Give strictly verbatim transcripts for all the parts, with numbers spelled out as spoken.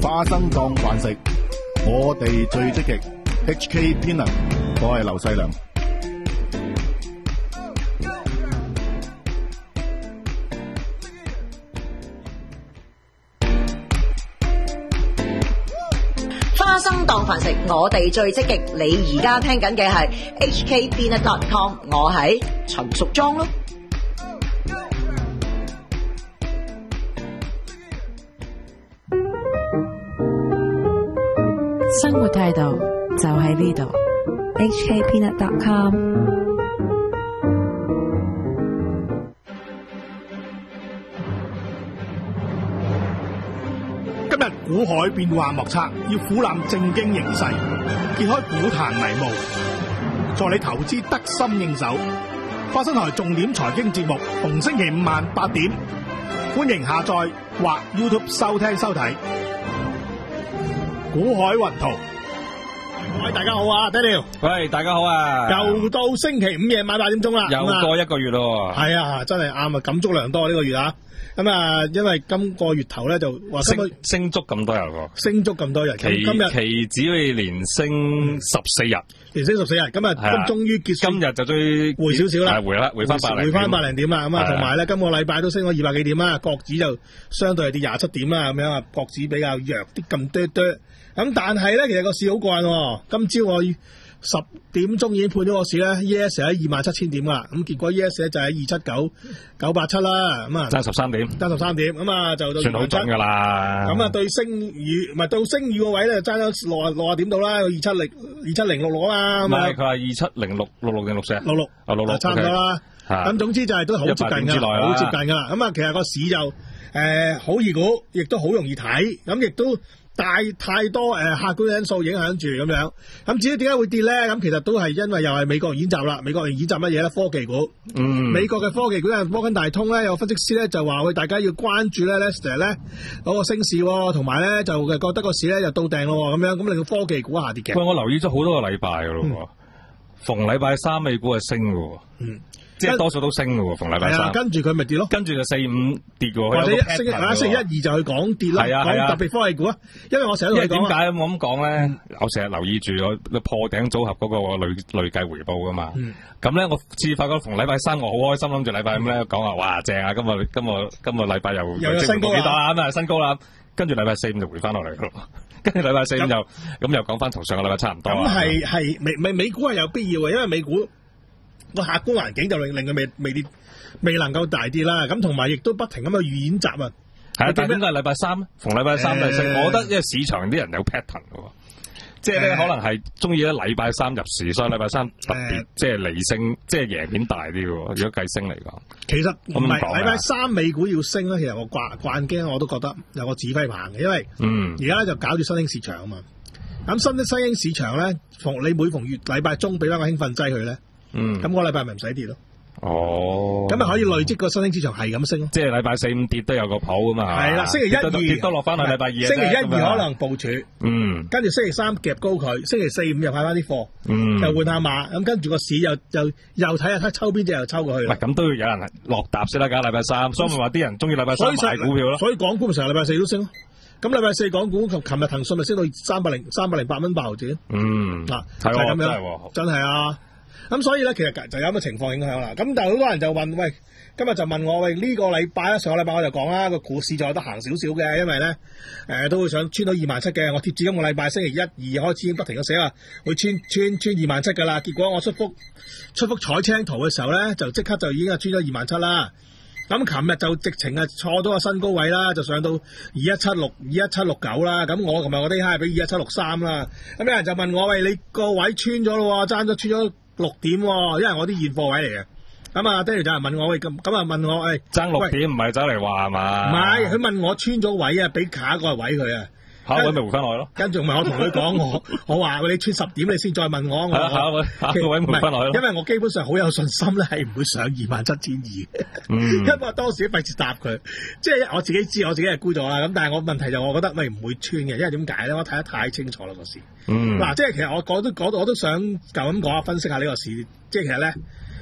花生當飯食，我哋最積極。H K Peanut， 我係劉細良。 花生當飯食，我哋最積極。你而家聽緊嘅係 H K Peanut dot com， 我係陳淑莊咯。 生活態度就喺呢度 H K Peanut dot com。 今日股海變幻莫測，要俯瞰正經形勢，揭開股壇迷霧，助你投資得心應手。花生台重點財經節目，逢星期五晚八點，歡迎下載或 YouTube 收聽收睇。股海雲圖，各位大家好啊 ，Daniel， 喂，大家好啊， 又到星期五夜晚八點鐘啦， 又過一個月咯， 係啊，真係啱啊，感觸良多呢個月啊。咁啊，因為今個月頭咧就話升升足咁多日喎， 升足咁多日， 期今日期指可以連升十四日， 連升十四日，今日咁終於結束， 今日就最回少少啦， 回啦，回翻百零， 回翻百零點啦，咁啊，同埋咧今個禮拜都升咗二百幾點啦，國指就相對係跌廿七點啦，咁樣啊，國指比較弱啲咁多多，咁但係咧其實個市好過癮喎，今朝我十點鐘已經判咗個市咧 ，E S 喺二萬七千點噶啦，咁結果 E S 咧就喺二七九九八七啦，咁啊爭十三點， 爭十三點，咁啊就到算好準噶啦。 咁啊對升與唔係到升與個位咧，爭咗六啊六啊點到啦，二七零二七零六六啊嘛。唔係佢話二七零六六六定六四六六啊六六， 差唔多啦。咁總之就係都好接近㗎，好接近㗎啦。咁啊，其實個市就誒好易估，亦都好容易睇，咁亦都。大太多誒、呃、客觀因素影響住咁樣，咁至於點解會跌咧？咁其實都係因為又係美國演習啦。美國演習乜嘢咧？科技股，嗯，美國嘅科技股咧，摩根大通咧有分析師咧就話，喂，大家要關注咧 Lester 咧嗰個升市，同埋咧就覺得個市咧就到頂咯咁樣，咁令到科技股下跌嘅。 喂，我留意咗好多個禮拜噶咯，嗯、逢禮拜三美股係升嘅，嗯。即係多數都升嘅喎，逢禮拜三。係啊， 跟住佢咪跌咯。 跟住就四五跌嘅喎。 或者星期啊，星期一二就去講跌啦。係啊係啊。講特別科技股啊，因為我成日都講。 點解我咁講咧？我成日留意住我破頂組合嗰個累累計回報噶嘛。咁咧，我次發覺逢禮拜三我好開心，諗住禮拜五咧講話，哇正啊！今日今日今日禮拜又又升高啦，咁啊新高啦。跟住禮拜四五就回翻落嚟咯。跟住禮拜四五就咁又講翻同上個禮拜差唔多。 咁係係美美美股係有必要嘅，因為美股。個客觀環境就令令佢未未跌，未能夠大跌啦。咁同埋亦都不停咁去預演習啊。 係啊，但係點解禮拜三逢禮拜三就升？我覺得因為市場啲人有 pattern 嘅喎，即係咧可能係中意咧禮拜三入市，所以禮拜三特別即係離升，即係贏面大啲嘅喎。如果計升嚟講， 其實唔係禮拜三美股要升咧，其實我慣慣驚我都覺得有個指揮棒嘅，因為嗯而家咧就搞住新興市場啊嘛。咁新啲新興市場咧，逢你每逢月禮拜中俾翻個興奮劑佢咧。嗯，咁個禮拜咪唔使跌咯。哦，咁咪可以累積個新興市場係咁升咯。 即係禮拜四五跌都有個譜噶嘛。係啦， 星期一二跌多落翻去禮拜二。 星期一二可能部署，嗯，跟住星期三夾高佢，星期四五又派翻啲貨，嗯，又換下馬，咁跟住個市又又又睇下抽邊隻又抽過去。 唔係咁都要有人落踏先啦，㗎禮拜三，所以咪話啲人中意禮拜三買股票咯。 所以港股咪成日禮拜四都升咯。咁禮拜四港股琴琴日騰訊咪升到三百零三百零八蚊八毫子。嗯，嗱係咁樣，真係啊。咁所以咧，其實就有咁嘅情況影響啦。咁但係好多人就問，喂，今日就問我，喂，呢、這個禮拜咧，上個禮拜我就講啦，個股市就有得行少少嘅，因為咧，誒、呃、都會想穿到二萬七嘅。我貼住今個禮拜星期一、二開始已經不停咁寫話，會穿穿穿二萬七噶啦。結果我出幅出幅彩青圖嘅時候咧，就即刻就已經係穿咗二萬七啦。咁琴日就直情係錯到個新高位啦，就上到二一七六、二一七六九啦。咁我琴日我啲蝦係俾二一七六三啦。咁有人就問我，喂，你個位穿咗咯，爭咗穿咗六點，因為我啲現貨位嚟嘅。咁啊 Daniel 就係問我，喂，咁咁啊問我，誒爭六點唔係走嚟話係嘛？ 唔係，佢問我穿咗位啊，俾下一個位佢啊。 下一位咪回翻來咯。 跟住咪我同佢講，我我話你穿十點你先再問我。 係下一位下一位回翻來咯。 因為我基本上好有信心咧，係唔會上二萬七千二。嗯。因為我當時費事答佢，即係我自己知我自己係沽咗啦。咁但係我問題就我覺得咪唔會穿嘅，因為點解咧？我睇得太清楚啦個市。嗯。嗱，即係其實我講都講我都想就咁講下分析下呢個市，即係其實咧。誒、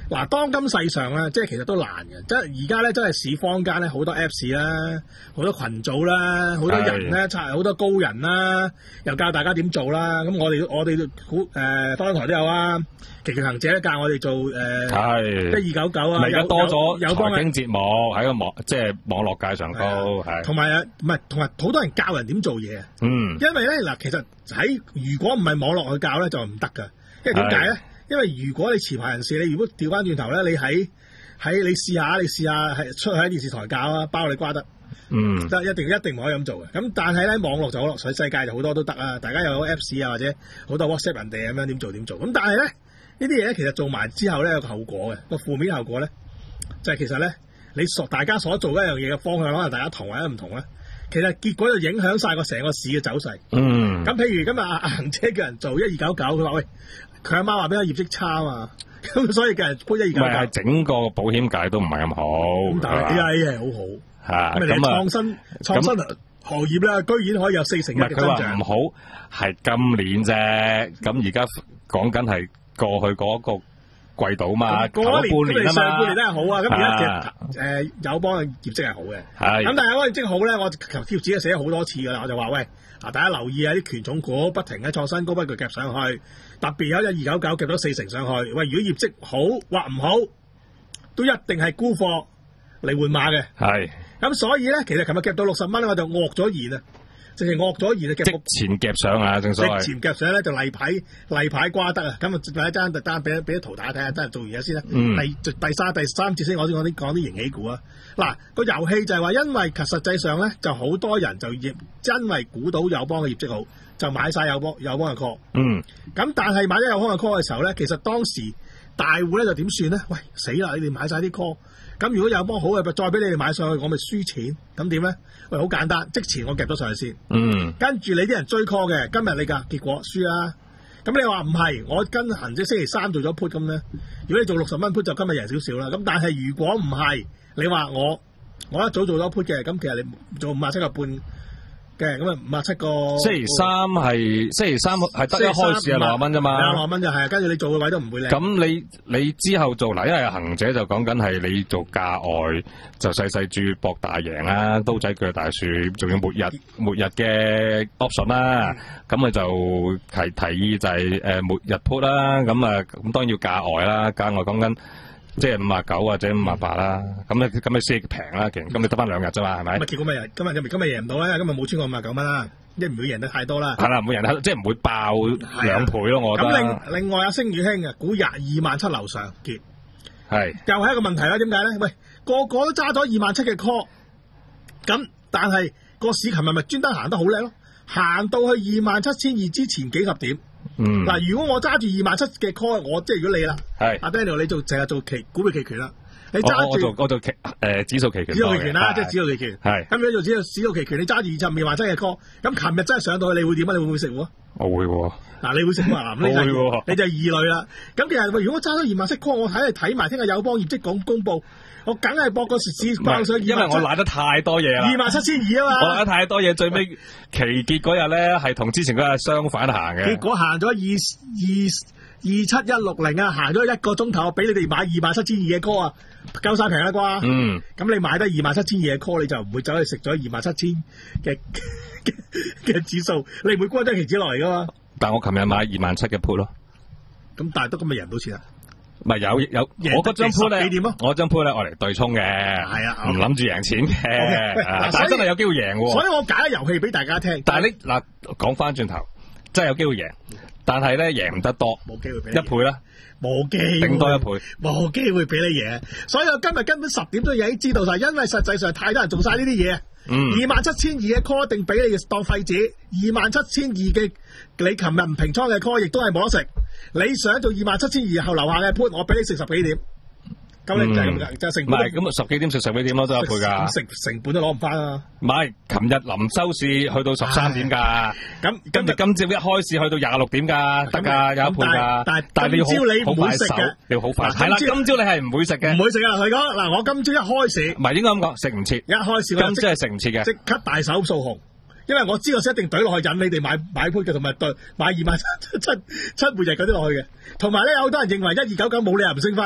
嗱，當今世上咧，即係其實都難嘅，即係而家咧真係市坊間咧好多 Apps 啦，好多群組啦，好多人咧，差好多高人啦，又教大家點做啦。咁我哋我哋好誒，方台都有啊，奇奇行者咧教我哋做誒，一二九九啊， 而家多咗有幫財經節目喺個網即係網絡界上高，係同埋啊，唔係同埋好多人教人點做嘢啊。嗯，因為咧嗱，其實喺如果唔係網絡去教咧，就唔得噶。因為點解咧？因為如果你持牌人士，你如果調翻轉頭咧，你喺喺你試下，你試下係出去喺電視台教啊，包你瓜得，嗯，得一定一定唔可以咁做嘅。咁但係咧，網絡就好落水，世界就好多都得啊。大家又有 Apps 啊，或者好多 WhatsApp 人哋咁樣點做點做。咁但係咧，呢啲嘢咧，其實做埋之後咧有個後果嘅，個負面後果咧就係、是、其實咧你所大家所做一樣嘢嘅方向可能大家同或者唔同咧，其實結果就影響晒個成個市嘅走勢。嗯，咁譬如今日阿行姐叫人做一二九九，佢話喂。佢阿媽話俾佢業績差啊嘛，咁所以嘅人搬一二九九。唔係整個保險界都唔係咁好。咁但係 A I 係好好。嚇，咁你創新創新行業咧，居然可以有四成一嘅增長。唔係佢話唔好，係今年啫。咁而家講緊係過去嗰個季度嘛，過一年啊嘛。上半年都係好啊，咁而家其實誒友邦嘅業績係好嘅。係。咁但係嗰個業績好咧，我求貼紙寫咗好多次㗎啦，我就話喂。嗱，大家留意啊！啲權重股不停喺創新高，不斷夾上去，特別有一二九九夾咗四成上去。喂，如果業績好或唔好，都一定係沽貨嚟換馬嘅。係。咁所以咧，其實琴日夾到六十蚊，我就惡咗言啊！直情惡咗言啊！即前夾上啊，正所謂。即前夾上咧就例牌例牌瓜得啊！咁啊，第一單特單俾俾啲圖大家睇下，真係做完嘢先啦。嗯。第第三第三節先，我先講啲講啲盈喜股啊！嗱，個遊戲就係話，因為其實際上咧，就好多人就業因為估到友邦嘅業績好，就買晒友邦友邦嘅 call。嗯。咁但係買咗友邦嘅 call 嘅時候咧，其實當時大戶咧就點算咧？喂，死啦！你哋買晒啲 call，咁如果友邦好嘅，再俾你哋買上去，我咪輸錢。咁點咧？喂，好簡單，即前我夾咗上去先。嗯。跟住你啲人追 call 嘅，今日你㗎結果輸啦。咁你話唔係？我跟行即星期三做咗 put 咁咧，如果你做六十蚊 put 就今日贏少少啦。咁但係如果唔係，你話我我一早做咗 put 嘅，咁其實你做五十七個半嘅，咁啊五十七個。星期三係星期三係得一開市係六十蚊啫嘛，六十蚊就係，跟住你做嘅位都唔會靚。咁你你之後做嗱，因為行者就講緊係你做價外就細細注博大贏啦，刀仔鋸大樹，仲要末日末日嘅 option 啦，咁佢就係提議就係誒末日 put 啦，咁啊咁當然要價外啦，價外講緊。即係五啊九或者五啊八啦，咁咧咁你先平啦，其實咁你得翻兩日啫嘛，係咪？咁啊結果咪日今日今日今日贏唔到啦，今日冇超過五啊九蚊啦，即係唔會贏得太多啦。係啦，唔會贏得即係唔會爆兩倍咯，我覺得。咁另另外阿星宇興啊，估廿二萬七樓上結，係又係一個問題啦。點解咧？喂，個個都揸咗二萬七嘅 call，咁但係個市琴日咪專登行得好叻咯，行到去二萬七千二之前幾十點。嗯，嗱，如果我揸住二萬七嘅 call，我即係如果你啦，係阿 Daniel，你做成日做期股票期權啦，你揸住我做我做期誒指數期權，指數期權啦，即係指數期權，係咁你做指數指數期權，你揸住二十二萬七嘅 call，咁琴日真係上到去，你會點啊？你會唔會食喎？我會喎，嗱，你會食啊？嗱，你就你就二類啦。咁其實如果揸咗二萬七 call，我睇嚟睇埋聽日友邦業績講公佈。我梗係博個市爆上，因為我賴得太多嘢啦，二萬七千二啊嘛，我賴得太多嘢，最尾期結嗰日咧係同之前嗰日相反行嘅，結果行咗二二二七一六零啊，行咗一個鐘頭，俾你哋買二萬七千二嘅 call 啊，夠晒平啦啩，嗯，咁你買得二萬七千二嘅 call，你就唔會走去食咗二萬七千嘅嘅指數，你唔會關張期指落嚟噶嘛？但我琴日買二萬七嘅 put 咯，咁但係都咁咪贏到錢啦。唔係有有，我嗰張 put 咧，我張 put 咧，我嚟對沖嘅，係啊，唔諗住贏錢嘅， okay, 但係真係有機會贏喎。所以我解咗遊戲俾大家聽。但係你嗱講翻轉頭，真係有機會贏，但係咧贏唔得多，冇機會俾一倍啦，冇機會，頂多一倍，冇機會俾你贏。所以我今日根本十點都已經知道晒，因為實際上太多人做晒呢啲嘢。二萬七千二嘅 call 一定俾你當廢紙，二萬七千二嘅你琴日唔平倉嘅 call 亦都係冇得食。你想做二萬七千二後樓下嘅 put，我俾你食十幾點，咁你就係咁噶，就係成本。唔係咁啊，十幾點食十幾點咯，都有一倍噶。成成本都攞唔翻啊！唔係，琴日臨收市去到十三點噶，咁跟住今朝一開市去到廿六點噶，得噶有一倍噶。但係但係你好好快手，你好快。係啦，今朝你係唔會食嘅，唔會食啊！佢講嗱，我今朝一開市，唔係應該咁講，食唔切。一開市今朝係食唔切嘅，即刻大手掃紅。因為我知道一定懟落去引你哋買買 put 嘅，同埋對買二萬七七七每日嗰啲落去嘅，同埋咧有好多人認為一二九九冇理由唔升翻嘅，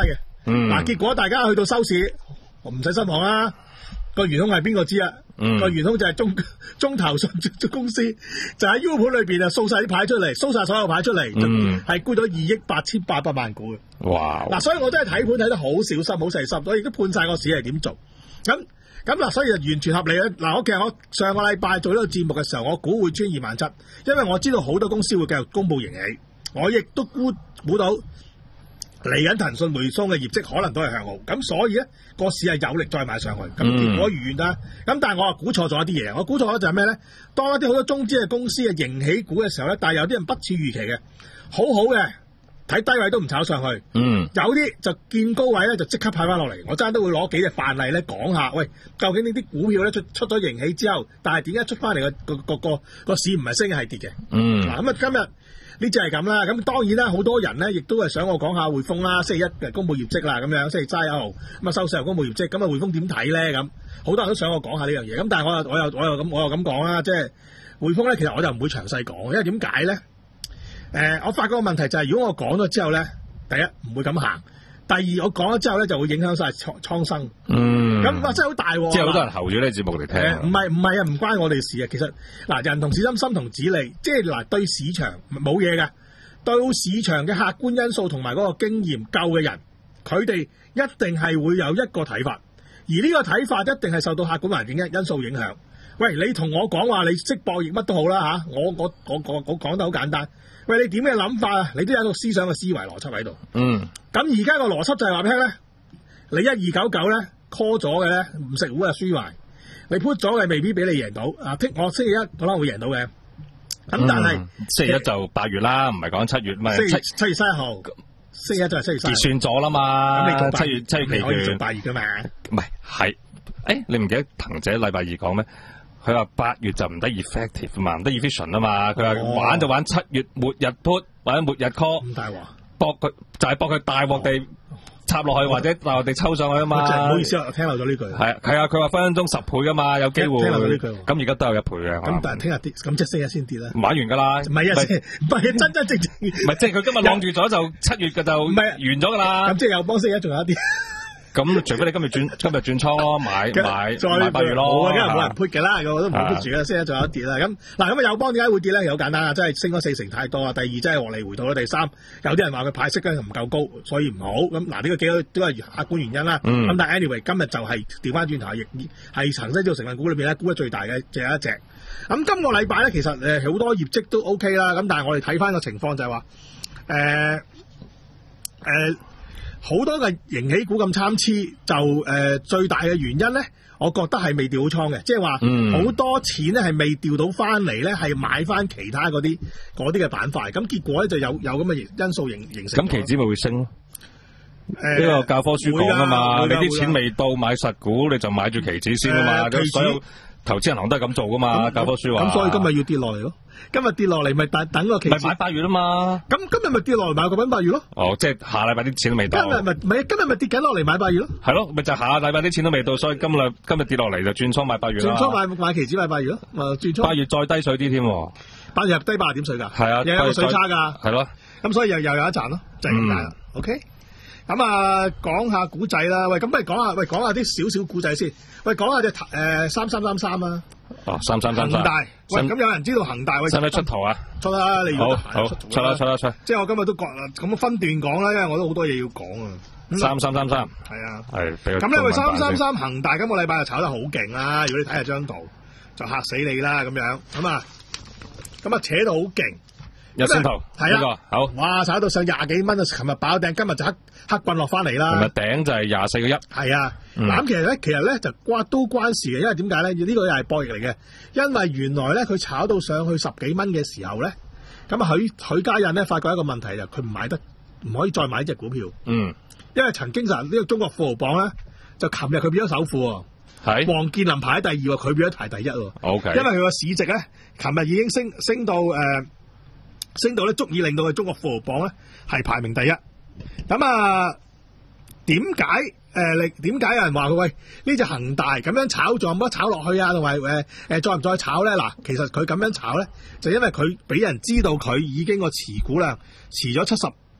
嗯， 嗱，結果大家去到收市，唔使失望啦。個元兇係邊個知啊？ 嗯， 個元兇就係中中投信公司，就喺 U 盤裏邊啊掃晒啲牌出嚟，掃晒所有牌出嚟， 嗯， 係沽咗二億八千八百萬股嘅。 哇！ 嗱，所以我真係睇盤睇得好小心、好細心，我亦都判晒個市係點做。咁咁嗱，所以就完全合理啦。嗱，我其實我上個禮拜做呢個節目嘅時候，我估會穿二萬七，因為我知道好多公司會繼續公佈盈喜，我亦都估估到。嚟緊騰訊、匯豐嘅業績可能都係向好，咁所以咧個市係有力再買上去，咁結果如願啦。咁、嗯、但係我啊估錯咗一啲嘢，我估錯咗就係咩咧？當一啲好多中資嘅公司嘅盈喜股嘅時候咧，但係有啲人不似預期嘅，好好嘅睇低位都唔炒上去，嗯，有啲就見高位咧就即刻派翻落嚟。我真係都會攞幾隻範例咧講下，喂，究竟呢啲股票咧出出咗盈喜之後，但係點解出翻嚟個個個個市唔係升係跌嘅？嗯，嗱咁啊今日。呢只係咁啦，咁當然啦，好多人咧亦都係想我講下匯豐啦，星期一公佈業績啦，咁樣星期卅一號咁啊收市又公佈業績，咁啊匯豐點睇咧？咁好多人都想我講下呢樣嘢，咁但係我又我又我又咁我又咁講啦，即係匯豐咧，其實我就唔會詳細講，因為點解咧？誒、呃，我發覺個問題就係、是，如果我講咗之後咧，第一唔會咁行。第二，我講咗之後咧，就會影響晒倉倉生。嗯，咁哇真係好大喎！ 即係好多人候住呢個節目嚟聽。 唔係唔係啊，唔關我哋事啊。其實嗱，人同此心，心同此理，即係嗱對市場冇嘢嘅，對市場嘅客觀因素同埋嗰個經驗夠嘅人，佢哋一定係會有一個睇法，而呢個睇法一定係受到客觀環境因素影響。喂，你同我講話你識博弈乜都好啦嚇，我我我我我講得好簡單。喂，你點嘅諗法啊？你都有一個思想嘅思維邏輯喺度。嗯。咁而家個邏輯就係話俾你聽咧，你一二九九咧 call 咗嘅咧，唔食糊啊輸埋。你 put 咗嘅未必俾你贏到。啊，聽我星期一可能會贏到嘅。咁、嗯、但係星期一就八月啦，唔係講七月咩？ 七七月三十號，星期一就係星期三。 結算咗啦嘛。咁你七月七月期可以做八月噶嘛？ 唔係係，誒你唔記得騰姐禮拜二講咩？佢話八月就唔得 effective 啊嘛，唔得 efficient 啊嘛。佢話玩就玩七月末日 put 或者末日 call， 咁大鑊， 搏佢就係搏佢大鑊地插落去，或者大鑊地抽上去啊嘛。 唔好意思啊，我聽漏咗呢句。 係係啊，佢話分分鐘十倍噶嘛，有機會。 聽漏咗呢句。 咁而家都有一倍嘅。 咁但係聽日跌，咁即係星期一先跌啦。 玩完噶啦。 唔係啊，唔係真真正正。 唔係即係佢今日晾住咗就七月嘅就唔係完咗噶啦。 咁即係有幫星期一仲有一啲。 咁除非你今日轉今日轉倉咯，買買再買八月咯， 冇啊，梗係冇人 put 嘅啦，我都唔 put 住啦，星期一仲有一跌啦。咁嗱，咁啊友邦點解會跌咧？好簡單啊，真係升咗四成太多啦。第二真係獲利回吐啦。第三有啲人話佢派息咧唔夠高，所以唔好。咁嗱呢個幾個都係客觀原因啦。咁、嗯、但係 anyway 今日就係調翻轉頭，亦係恒生指數成分股裏邊咧沽得最大嘅只有一隻。咁今個禮拜咧其實誒好多業績都 OK 啦。咁但係我哋睇翻個情況就係話誒誒。呃呃好多嘅盈喜股咁參差，就誒、呃、最大嘅原因咧，我覺得係未調好倉嘅，即係話好多錢咧係未調到翻嚟咧，係買翻其他嗰啲嗰啲嘅板塊，咁結果咧就有有咁嘅因素形形成。 咁期指咪會升咯？呢、呃這個教科書講啊嘛，你啲錢未到買實股，你就買住期指先啊嘛，咁、呃、所有投資銀行都係咁做噶嘛，教科書話。咁所以今日要跌落嚟咯。今日跌落嚟咪等等個期指， 咪買八月啊嘛。 咁今日咪跌落嚟買個品八月咯。 哦，即係下禮拜啲錢都未到。 今日咪咪今日咪跌緊落嚟買八月咯。 係咯，咪就下禮拜啲錢都未到，所以今日今日跌落嚟就轉倉買八月啦。 轉倉買買期指買八月咯。誒，轉倉。 八月再低水啲添。 八月低八十點水㗎。 係啊， 又有個水差㗎。 係咯。 咁所以又又有一賺咯，就係咁解啦。OK。咁啊，講下古仔啦。喂，咁不如講下，喂，講下啲少少古仔先。喂，講下隻誒三三三三啊。 哦，三三三三。 恒大。喂，咁有人知道恒大？喂， 使唔使出圖啊？ 出啦，你好好出啦，出啦，出。 即係我今日都講啦，咁分段講啦，因為我都好多嘢要講啊。 三三三三。 係啊。 係。 咁呢位三三三恒大今個禮拜就炒得好勁啦。如果你睇下張圖，就嚇死你啦咁樣。咁啊，咁啊扯到好勁。 日線圖係啊，好哇！炒到上廿幾蚊啊！琴日爆頂，今日就黑黑棍落翻嚟啦。 琴日頂就係廿四個一。係啊，嗱、嗯、其實咧，其實咧就關都關事嘅，因為點解咧？呢、這個又係博弈嚟嘅，因為原來咧佢炒到上去十幾蚊嘅時候咧，咁啊許許家印咧發覺一個問題就佢唔買得，唔可以再買呢隻股票。嗯，因為曾經就呢個中國富豪榜咧，就琴日佢變咗首富喎。係。王健林排喺第二喎，佢變咗排第一喎。O K。因為佢個市值咧，琴日已經升升到誒。呃升到咧，足以令到佢中國富豪榜咧係排名第一。咁啊，點解誒？你點解有人話佢喂呢隻恒大咁樣炒，仲有冇得炒落去啊？同埋誒誒，再唔再炒咧？嗱，其實佢咁樣炒咧，就因為佢俾人知道佢已經個持股量持咗七十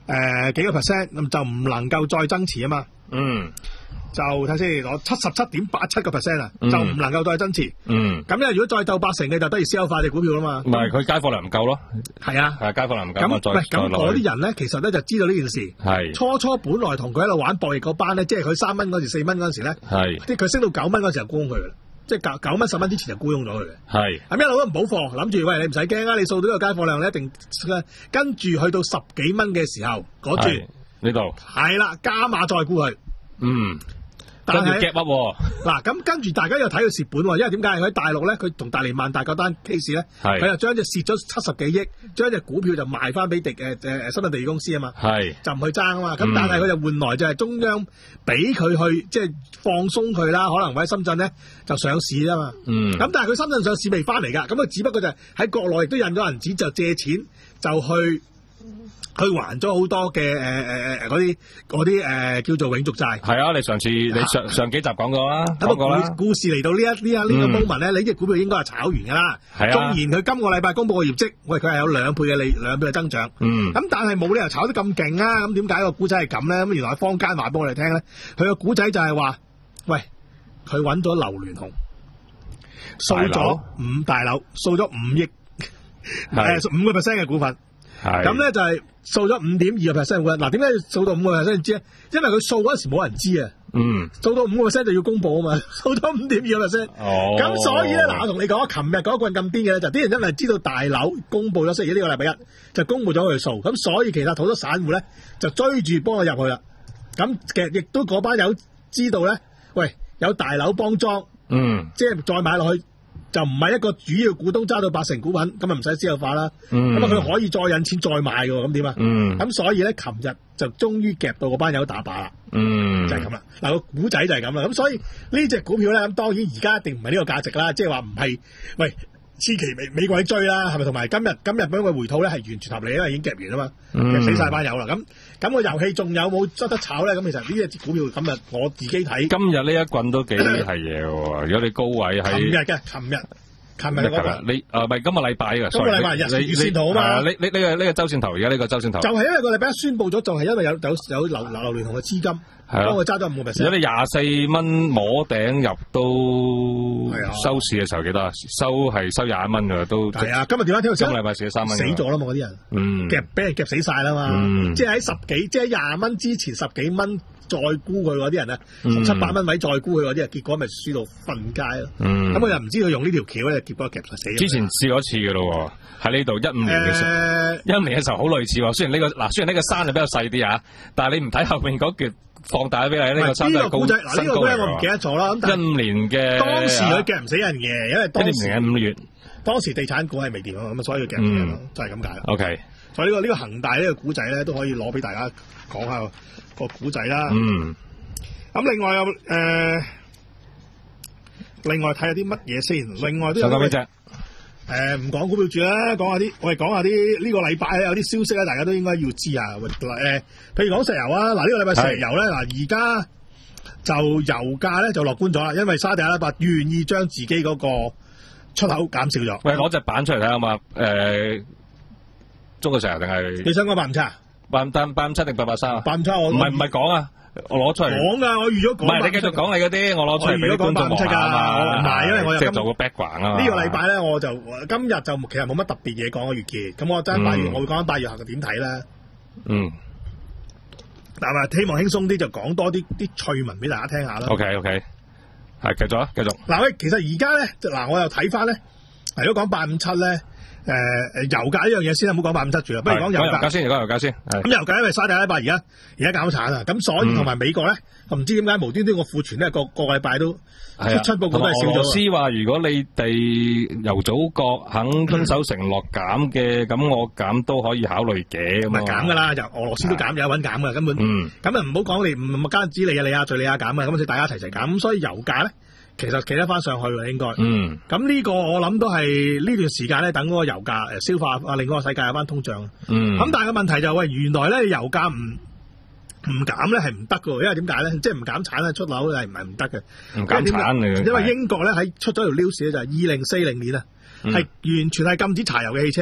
誒幾個 percent，咁就唔能夠再增持啊嘛。 嗯。 就睇先，我七十七點八七個 percent 啊，就唔能夠再增持。 嗯。咁因為如果再鬥八成嘅，就等於私有化隻股票啦嘛。 唔係，佢街貨量唔夠咯。 係啊。 係街貨量唔夠。 咁喂，咁嗰啲人咧，其實咧就知道呢件事。係。初初本來同佢喺度玩博弈嗰班咧，即係佢三蚊嗰時、四蚊嗰時咧，係。即係佢升到九蚊嗰時就沽佢啦，即係九九蚊、十蚊之前就沽空咗佢嘅。係。咁一路都唔補貨，諗住喂你唔使驚啊，你掃到呢個街貨量你一定跟住去到十幾蚊嘅時候，嗰住呢度。係啦，加碼再沽佢。嗯。但係夾乜？ 嗱，咁跟住大家又睇佢蝕本，因為點解？佢喺大陸咧，佢同大連萬達嗰單 case 咧，佢又將隻蝕咗七十幾億，將隻股票就賣翻俾地誒誒深圳地鐵公司啊嘛，係就唔去爭啊嘛。咁、嗯、但係佢就換來就係中央俾佢去即係、就是、放鬆佢啦，可能喺深圳咧就上市啊嘛。嗯，咁但係佢深圳上市未翻嚟㗎，咁佢只不過就係喺國內亦都印咗銀紙，就借錢就去。佢還咗好多嘅誒誒誒嗰啲嗰啲誒叫做永續債。係啊，你上次你上上幾集講過啦，講過啦。故事嚟到呢一呢一呢個 moment 咧，你隻股票應該係炒完㗎啦。係啊。縱然佢今個禮拜公佈個業績，喂，佢係有兩倍嘅利兩倍嘅增長。嗯。咁但係冇理由炒得咁勁啊！咁點解個股仔係咁咧？咁原來坊間話俾我哋聽咧，佢個股仔就係話，喂，佢揾咗劉鑾雄，掃咗五大樓，掃咗五億，誒五個 percent 嘅股份。咁咧就係掃咗五點二個 percent 嘅，嗱點解掃到五個 percent 知咧？因為佢掃嗰時冇人知啊，嗯，掃到五個 percent 就要公佈啊嘛，掃咗五點二個 percent，哦，咁所以咧嗱，我同你講，琴日嗰棍咁癲嘅咧，就啲人因為知道大樓公佈咗，星期呢個禮拜一就公佈咗佢數，咁所以其實好多散戶咧就追住幫我入去啦，咁其實亦都嗰班友知道咧，喂有大樓幫莊，嗯，即係再買落去。就唔係一個主要股東揸到八成股份，咁啊唔使私有化啦。咁啊佢可以再引錢再買嘅，咁點啊？咁、嗯、所以咧，琴日就終於夾到嗰班友打靶啦。嗯，就係咁啦。嗱個股仔就係咁啦。咁所以呢隻股票咧，咁當然而家一定唔係呢個價值啦。即係話唔係，喂，千祈美美鬼追啦，係咪？同埋今日今日俾佢回吐咧係完全合理，因為已經夾完啊嘛，夾、嗯、死晒班友啦。咁咁個遊戲仲有冇執得炒咧？咁其實呢隻股票今日我自己睇，今日呢一棍都幾係嘢喎。如果你高位喺，琴日嘅，琴日。琴日嗰個，你誒唔係今個禮拜嘅，今個禮拜日月線圖啊嘛，呢呢呢個呢個周線圖，而家呢個周線圖，就係因為個禮拜一宣佈咗，就係因為有有有劉劉鑾雄嘅資金，幫佢揸咗五個 percent。如果你廿四蚊摸頂入都收市嘅時候幾多啊？收係收廿一蚊㗎都。係啊，今日點解聽到今個禮拜蝕咗三蚊？死咗啦嘛，嗰啲人，嗯，夾俾人夾死晒啦嘛，即係喺十幾，即係廿蚊之前十幾蚊。再沽佢嗰啲人啊，十七八蚊位再沽佢嗰啲啊，結果咪輸到瞓街咯。咁我又唔知佢用呢條橋咧，結果夾實死。之前試過一次嘅咯，喺呢度一五年嘅時候，一五年嘅時候好類似喎。雖然呢個嗱，雖然呢個山就比較細啲啊，但係你唔睇後面嗰橛放大俾你，呢個山就高。嗱呢個股咧我唔記得咗啦。一五年嘅當時佢夾唔死人嘅，因為當時嘅五月，當時地產股係未掂啊，咁啊所以佢夾唔死人咯，就係咁解啦。OK，所以呢個呢個恒大呢個股仔咧都可以攞俾大家講下。個古仔啦，嗯，咁另外有誒、呃，另外睇下啲乜嘢先，另外都有咩隻？誒，唔講股票住啦，講下啲，我哋講下啲呢個禮拜有啲消息咧，大家都應該要知啊。誒、呃，譬如講石油啊，嗱、這、呢個禮拜石油咧，嗱而家就油價咧就樂觀咗啦，因為沙特阿拉伯願意將自己嗰個出口減少咗。喂，攞隻板出嚟睇下嘛，誒、呃，中國石油定係？你想講八五七啊？八五八八五七定八八三啊？八五七我唔係唔係講啊，我攞出嚟講噶，我預咗講。唔係你繼續講你嗰啲，我攞出嚟俾觀眾望下嘛。唔係，因為我又即係做個 background 啊。呢個禮拜咧，我就今日就其實冇乜特別嘢講嘅月結，咁我爭八月，我會講緊八月後嘅點睇啦。嗯。但係希望輕鬆啲，就講多啲啲趣聞俾大家聽下啦。OK OK，係繼續啊，繼續。嗱喂，其實而家咧，嗱我又睇翻咧，如果講八五七咧。誒、呃、誒，油價呢樣嘢先啦，唔好講八五七住啦，不如講油價先，講油價先。咁油價因為沙特阿拉伯而家而家減產啊，咁所以同埋美國咧，唔、嗯、知點解無端端個庫存咧，個個禮拜都出出報告都係少咗。俄羅斯話如果你哋油組國肯遵守承諾減嘅，咁、嗯、我減都可以考慮嘅。唔係減噶啦，就俄羅斯都減，有搵減噶，根本。咁啊唔好講你唔唔單止你啊，你啊，敘利亞減啊，咁所以大家一齊齊減，咁所以油價咧。其實企得翻上去喎，應該。嗯。咁呢個我諗都係呢段時間咧，等嗰個油價誒消化啊，令嗰個世界有翻通脹。嗯。咁但係個問題就係、喂，原來咧油價唔唔減咧係唔得㗎，因為點解咧？即係唔減產咧出樓係唔係唔得嘅？唔減產嚟。因為英國咧喺出咗條 news 咧就係二零四零年啊，係、嗯、完全係禁止柴油嘅汽車。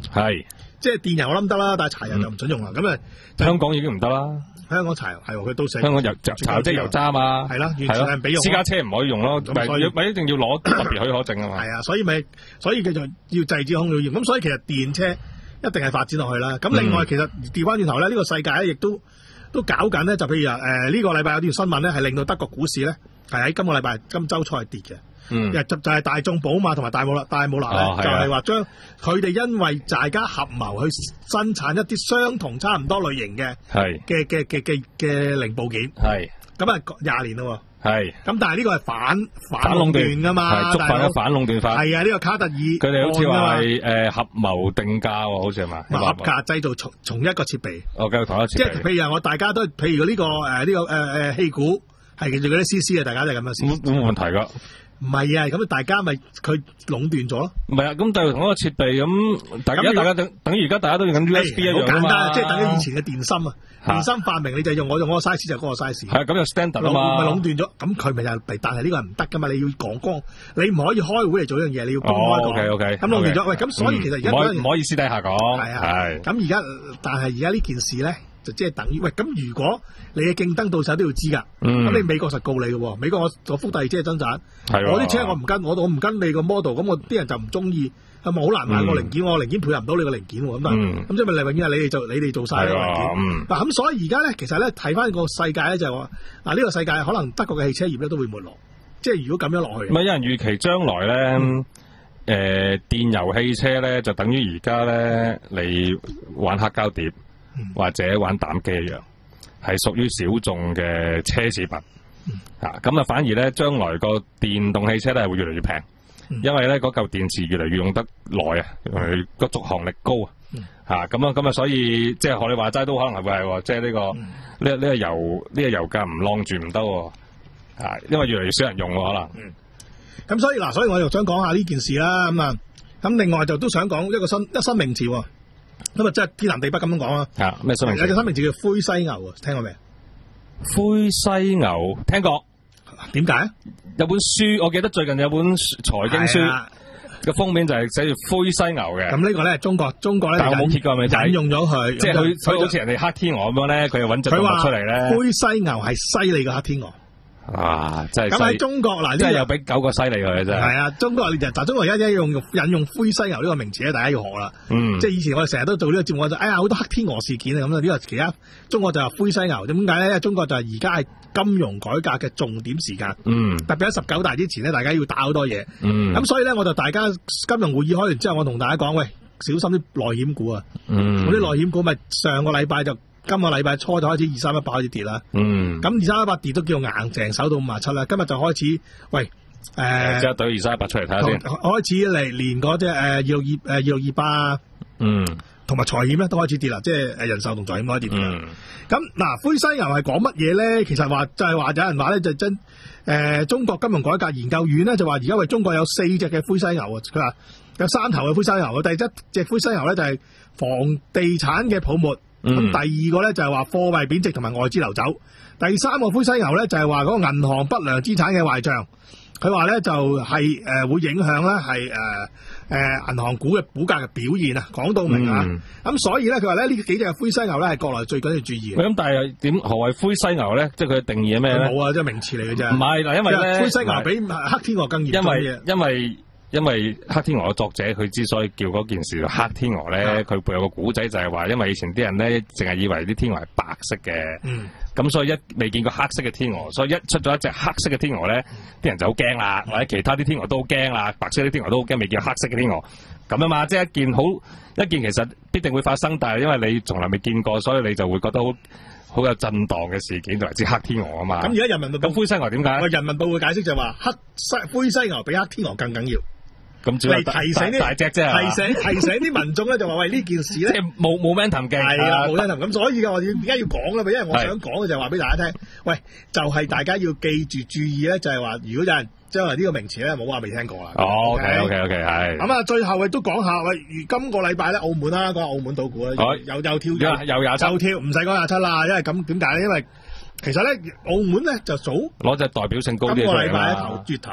係， 即係電油我諗得啦，但係柴油就唔准用啦。咁啊， 香港已經唔得啦。 香港柴油係佢都寫， 香港油柴油即係油渣嘛， 係啦，完全係唔俾用。 私家車唔可以用咯，咪咪一定要攞特別許可證啊嘛。 係啊，所以咪所以佢就要制止空調業。咁所以其實電車一定係發展落去啦。咁另外其實調翻轉頭咧，呢個世界咧亦都都搞緊咧，就譬如啊誒呢個禮拜有條新聞咧，係令到德國股市咧係喺今個禮拜今週初係跌嘅。嗯，就就係大眾寶馬同埋大姆勒大姆勒咧，就係話將佢哋因為大家合謀去生產一啲相同差唔多類型嘅係嘅嘅嘅嘅嘅零部件係咁啊廿年咯係咁，但係呢個係反反壟斷噶嘛，觸犯咗反壟斷法係啊，呢個卡特爾佢哋好似話係誒合謀定價喎，好似係嘛合價製造從從一個設備哦，繼續同一個設備，即係譬如我大家都譬如呢個誒呢個誒誒氣鼓係叫做嗰啲 C C 啊，大家都係咁樣先冇冇問題噶。唔係啊，咁大家咪佢壟斷咗咯。唔係啊，咁就同一個設備咁，大家大家等等於而家大家都用緊 U S B 一樣啊嘛。好簡單，即係等於以前嘅電芯啊。電芯發明你就用我用嗰個 size 就嗰個 size。係咁就 standard 啊嘛。咪壟斷咗，咁佢咪又係，但係呢個係唔得噶嘛。你要講光，你唔可以開會嚟做呢樣嘢，你要公開講。O K O K。咁壟斷咗，喂，咁所以其實而家唔可以唔可以私底下講。係啊。係。咁而家，但係而家呢件事咧。就即係等於喂，咁如果你嘅競爭對手都要知㗎，咁、嗯、你美國實告你嘅喎，美國我我福特車係增產，我啲車我唔跟，我我唔跟你個 model，咁我啲人就唔中意，係咪好難買個零件？嗯、我零件配合唔到你個零件喎，咁啊，咁即係咪永遠係你哋做，你哋做晒個零件？嗱、嗯，咁所以而家咧，其實咧睇翻個世界咧就係話，嗱、這、呢個世界可能德國嘅汽車業咧都會沒落，即係如果咁樣落去，咪有人預期將來咧，誒、嗯呃、電油汽車咧就等於而家咧你玩黑膠碟、嗯、或者玩膽機一樣。係屬於小眾嘅奢侈品，嗯、啊咁啊反而咧將來個電動汽車咧係會越嚟越平，嗯、因為咧嗰嚿電池越嚟越用得耐啊，佢個續航力高、嗯、啊，嚇咁啊咁啊，所以即係學你話齋都可能係會係，即係呢個呢呢、嗯、個油呢、呢個油價唔晾住唔得，啊，因為越嚟越少人用喎可能。咁、嗯、所以嗱，所以我又想講下呢件事啦，咁啊，咁另外就都想講一個新一新名詞喎。咁啊，即係天南地北咁樣講啊！啊，咩新名詞？有隻新名詞叫灰犀牛啊，聽過未？灰犀牛聽過，點解？有本書，我記得最近有本財經書嘅封面就係寫住灰犀牛嘅。咁呢個咧，中國中國咧，但我冇揭過，咪就引用咗佢，即係佢佢好似人哋黑天鵝咁樣咧，佢又揾隻動物出嚟咧。灰犀牛係犀利嘅黑天鵝。啊，真係咁喺中國嗱，即係又俾九個犀利佢真係。係啊，中國就但中國而家一用引用灰犀牛呢個名詞咧，大家要學啦。嗯，即係以前我哋成日都做呢個節目，我就哎呀好多黑天鵝事件啊咁啊，呢個其他中國就係灰犀牛，點解咧？因為中國就係而家係金融改革嘅重點時間。嗯，特別喺十九大之前咧，大家要打好多嘢。嗯，咁所以咧，我就大家金融會議開完之後，我同大家講，喂，小心啲內險股啊。嗯，嗰啲內險股咪上個禮拜就。今個禮拜初就開始二三一八開始跌啦，嗯，咁二三一八跌都叫硬淨，守到五十七啦。今日就開始，喂，誒，即係對二三一八出嚟睇下先，開始嚟連嗰隻誒二六二誒二六二八，嗯，同埋財險咧都開始跌啦，即係誒人壽同財險開始跌啦。咁嗱、嗯，灰犀牛係講乜嘢咧？其實話就係、是、話有人話咧就真誒、呃，中國金融改革研究院咧就話而家為中國有四隻嘅灰犀牛啊，佢話有三頭嘅灰犀牛，第一隻灰犀牛咧就係房地產嘅泡沫。咁、嗯、第二個咧就係話貨幣貶值同埋外資流走，第三個灰犀牛咧就係話嗰個銀行不良資產嘅壞賬，佢話咧就係、是、誒、呃、會影響咧係誒誒銀行股嘅股價嘅表現啊，講到明啊，咁、嗯、所以咧佢話咧呢幾隻灰犀牛咧係國內最緊要注意嘅。咁但係點何謂灰犀牛咧？即係佢嘅定義係咩咧？冇啊，即係名詞嚟嘅啫。唔係嗱，因為咧灰犀牛比黑天鵝更嚴重嘅。因為因為因為黑天鵝嘅作者佢之所以叫嗰件事做黑天鵝咧，佢、嗯、背有個古仔就係話，因為以前啲人咧淨係以為啲天鵝係白色嘅，咁、嗯、所以一未見過黑色嘅天鵝，所以一出咗一隻黑色嘅天鵝咧，啲、嗯、人就好驚啦，或者其他啲天鵝都好驚啦，白色啲天鵝都好驚，未見過黑色嘅天鵝，咁啊嘛，即係一件好一件其實必定會發生，但係因為你從來未見過，所以你就會覺得好好有震盪嘅事件，就係指黑天鵝啊嘛。咁而家人民報咁灰犀牛點解？人民報會解釋就係話黑犀灰犀牛比黑天鵝更緊要。咁主要提醒啲大隻啫，提醒提醒啲民眾咧就話喂呢件事咧，即係冇冇 momentum 嘅，係啦冇 momentum。咁所以嘅我哋而家要講啦，因為我想講嘅就係話俾大家聽，喂就係、是、大家要記住注意咧，就係、是、話如果有人將來呢個名詞咧冇話未聽過啦。哦 OK OK OK 係。咁啊，最後亦都講下喂，今個禮拜咧澳門啦，講下澳門賭股啦，又又跳咗，又廿七，又跳，唔使講廿七啦，因為咁點解咧？因為其實咧澳門咧就早攞隻代表性高啲嘅出嚟啦。今個禮拜頭月頭咧。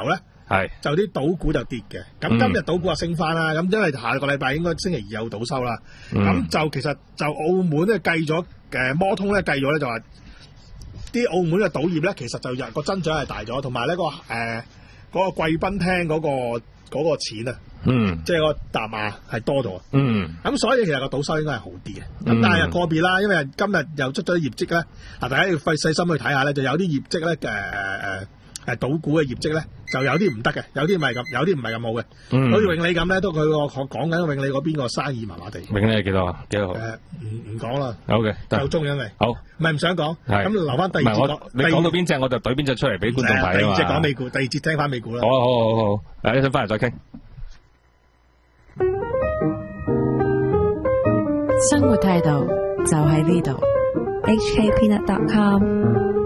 係就啲賭股就跌嘅。咁今日賭股就升翻啦。咁、嗯、因為下個禮拜應該星期二有賭收啦。咁、嗯、就其實就澳門咧計咗誒摩通咧計咗咧就話啲澳門嘅賭業咧其實就日個增長係大咗，同埋呢個誒嗰、呃嗰個貴賓廳嗰、嗰個嗰、嗰個錢啊。嗯，即係個疊碼係多咗，嗯，咁所以其實個賭收應該係好啲嘅，咁、嗯、但係個別啦，因為今日又出咗業績咧，嗱大家要費細心去睇下咧，就有啲業績咧誒誒誒賭股嘅業績咧，就有啲唔得嘅，有啲唔係咁，有啲唔係咁好嘅，嗯，好似永利咁咧，都佢個講緊永利嗰邊個生意麻麻地， 永利係幾多啊？幾多號？誒唔唔講啦， 好嘅， 夠鐘因為好， 唔係唔想講，咁留翻第二節講， 你講到邊隻我就懟邊隻出嚟俾觀眾睇啊嘛，第二節講美股，第二節聽翻美股啦，好好好好好，誒一陣翻嚟再傾。 生活態度就喺呢度 H K Peanut dot com